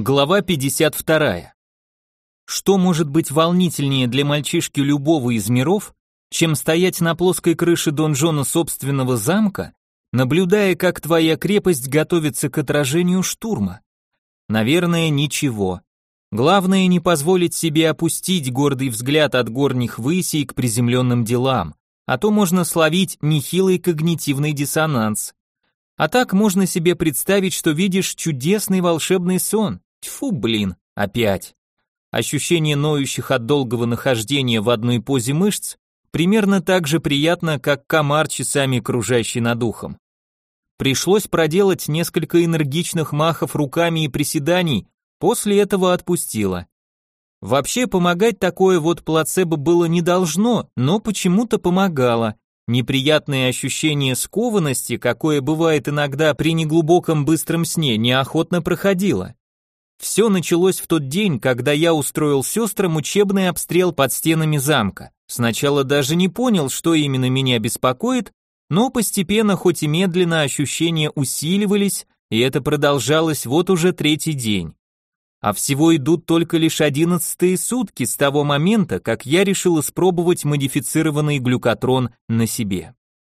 Глава 52. Что может быть волнительнее для мальчишки любого из миров, чем стоять на плоской крыше донжона собственного замка, наблюдая, как твоя крепость готовится к отражению штурма? Наверное, ничего. Главное не позволить себе опустить гордый взгляд от горних высей к приземленным делам, а то можно словить нехилый когнитивный диссонанс. А так можно себе представить, что видишь чудесный волшебный сон. Тьфу, блин, опять. Ощущение ноющих от долгого нахождения в одной позе мышц примерно так же приятно, как комар, часами кружащий над ухом. Пришлось проделать несколько энергичных махов руками и приседаний, после этого отпустило. Вообще помогать такое вот плацебо было не должно, но почему-то помогало. Неприятное ощущение скованности, какое бывает иногда при неглубоком быстром сне, неохотно проходило. Все началось в тот день, когда я устроил сестрам учебный обстрел под стенами замка. Сначала даже не понял, что именно меня беспокоит, но постепенно, хоть и медленно, ощущения усиливались, и это продолжалось вот уже третий день. А всего идут только лишь 11-е сутки с того момента, как я решил испробовать модифицированный глюкотрон на себе.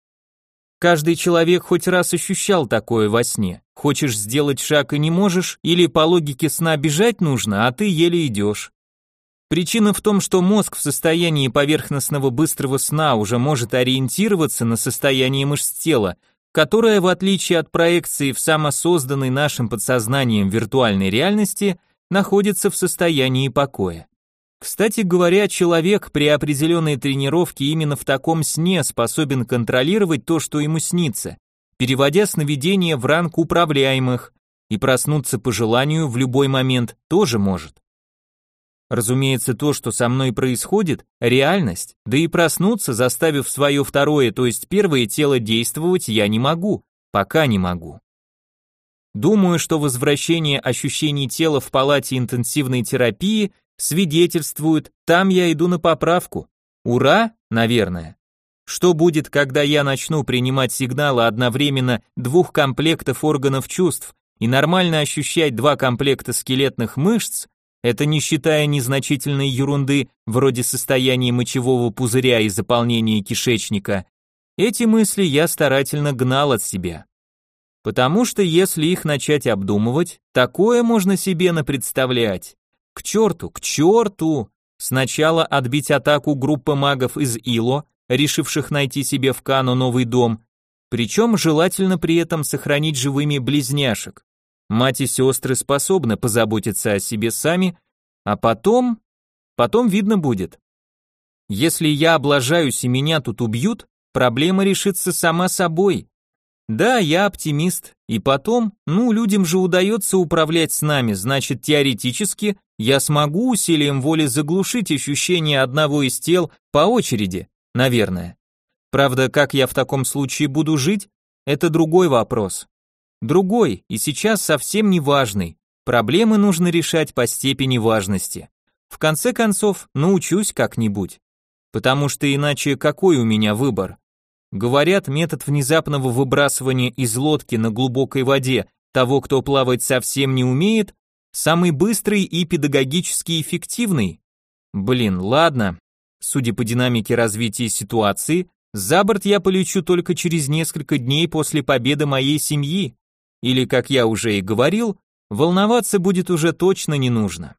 Каждый человек хоть раз ощущал такое во сне. Хочешь сделать шаг и не можешь, или по логике сна бежать нужно, а ты еле идешь. Причина в том, что мозг в состоянии поверхностного быстрого сна уже может ориентироваться на состояние мышц тела, которое, в отличие от проекции в самосозданной нашим подсознанием виртуальной реальности, находится в состоянии покоя. Кстати говоря, человек при определенной тренировке именно в таком сне способен контролировать то, что ему снится, переводя сновидения в ранг управляемых, и проснуться по желанию в любой момент тоже может. Разумеется, то, что со мной происходит, реальность, да и проснуться, заставив свое второе, то есть первое тело действовать, я не могу, пока не могу. Думаю, что возвращение ощущений тела в палате интенсивной терапии свидетельствует, там я иду на поправку. Ура, наверное. Что будет, когда я начну принимать сигналы одновременно двух комплектов органов чувств и нормально ощущать два комплекта скелетных мышц, это не считая незначительной ерунды вроде состояния мочевого пузыря и заполнения кишечника, эти мысли я старательно гнал от себя. Потому что если их начать обдумывать, такое можно себе напредставлять. К черту! Сначала отбить атаку группы магов из Ило, решивших найти себе в Кано новый дом, причем желательно при этом сохранить живыми близняшек. Мать и сестры способны позаботиться о себе сами, а потом видно будет. Если я облажаюсь и меня тут убьют, проблема решится сама собой. Да, я оптимист, и потом, людям же удается управлять с нами, значит, теоретически я смогу усилием воли заглушить ощущение одного из тел по очереди, наверное. Правда, как я в таком случае буду жить, это другой вопрос. Другой, и сейчас совсем не важный. Проблемы нужно решать по степени важности. В конце концов, научусь как-нибудь. Потому что иначе какой у меня выбор? Говорят, метод внезапного выбрасывания из лодки на глубокой воде того, кто плавать совсем не умеет, самый быстрый и педагогически эффективный. Блин, ладно. Судя по динамике развития ситуации, за борт я полечу только через несколько дней после победы моей семьи. Или, как я уже и говорил, волноваться будет уже точно не нужно.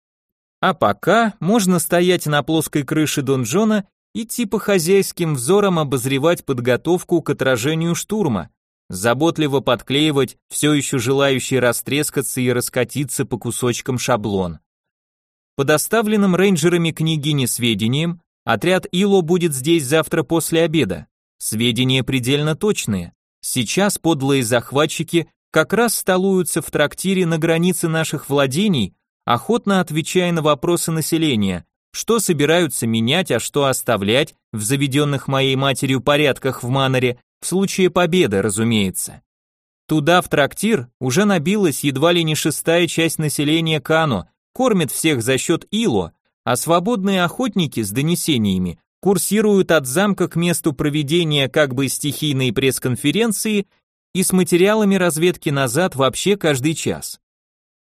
А пока можно стоять на плоской крыше донжона и типа хозяйским взором обозревать подготовку к отражению штурма, заботливо подклеивать все еще желающий растрескаться и раскатиться по кусочкам шаблон. По доставленным рейнджерами княгини сведениям, отряд Ило будет здесь завтра после обеда. Сведения предельно точные. Сейчас подлые захватчики как раз столуются в трактире на границе наших владений, охотно отвечая на вопросы населения, что собираются менять, а что оставлять в заведенных моей матерью порядках в Маноре, в случае победы, разумеется. Туда, в трактир, уже набилась едва ли не 6-я часть населения Кано, кормят всех за счет Ило, а свободные охотники с донесениями курсируют от замка к месту проведения как бы стихийной пресс-конференции и с материалами разведки назад вообще каждый час.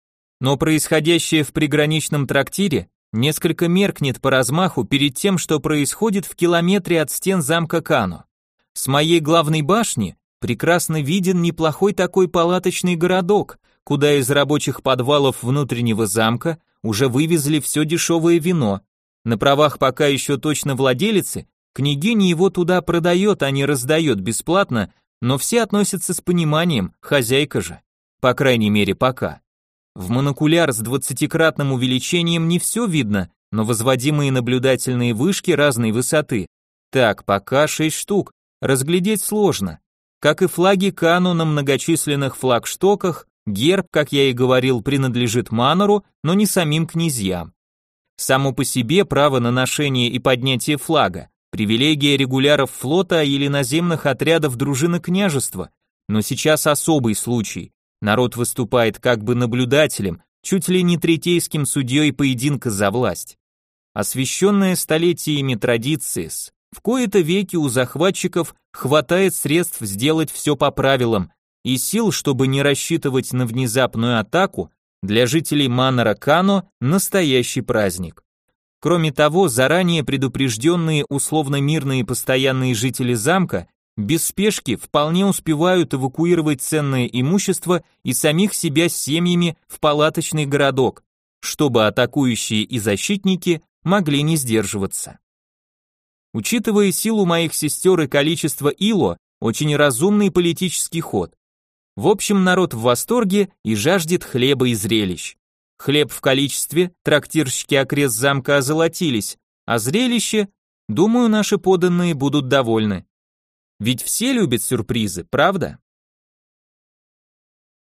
Но происходящее в приграничном трактире несколько меркнет по размаху перед тем, что происходит в километре от стен замка Кано. С моей главной башни прекрасно виден неплохой такой палаточный городок, куда из рабочих подвалов внутреннего замка уже вывезли все дешевое вино. На правах пока еще точно владелицы, княгиня его туда продает, а не раздает бесплатно, но все относятся с пониманием, хозяйка же. По крайней мере, пока. В монокуляр с 20-кратным увеличением не все видно, но возводимые наблюдательные вышки разной высоты. Так, пока 6 штук, разглядеть сложно. Как и флаги Кано на многочисленных флагштоках, герб, как я и говорил, принадлежит Манору, но не самим князьям. Само по себе право на ношение и поднятие флага, привилегия регуляров флота или наземных отрядов дружины княжества, но сейчас особый случай. Народ выступает как бы наблюдателем, чуть ли не третейским судьей поединка за власть. Освященная столетиями традиции, в кои-то веки у захватчиков хватает средств сделать все по правилам, и сил, чтобы не рассчитывать на внезапную атаку, для жителей Манора Кано настоящий праздник. Кроме того, заранее предупрежденные условно-мирные постоянные жители замка без спешки вполне успевают эвакуировать ценное имущество и самих себя с семьями в палаточный городок, чтобы атакующие и защитники могли не сдерживаться. Учитывая силу моих сестер и количество ило, очень разумный политический ход. В общем, народ в восторге и жаждет хлеба и зрелищ. Хлеб в количестве, трактирщики окрест замка озолотились, а зрелище, думаю, наши подданные будут довольны. Ведь все любят сюрпризы, правда?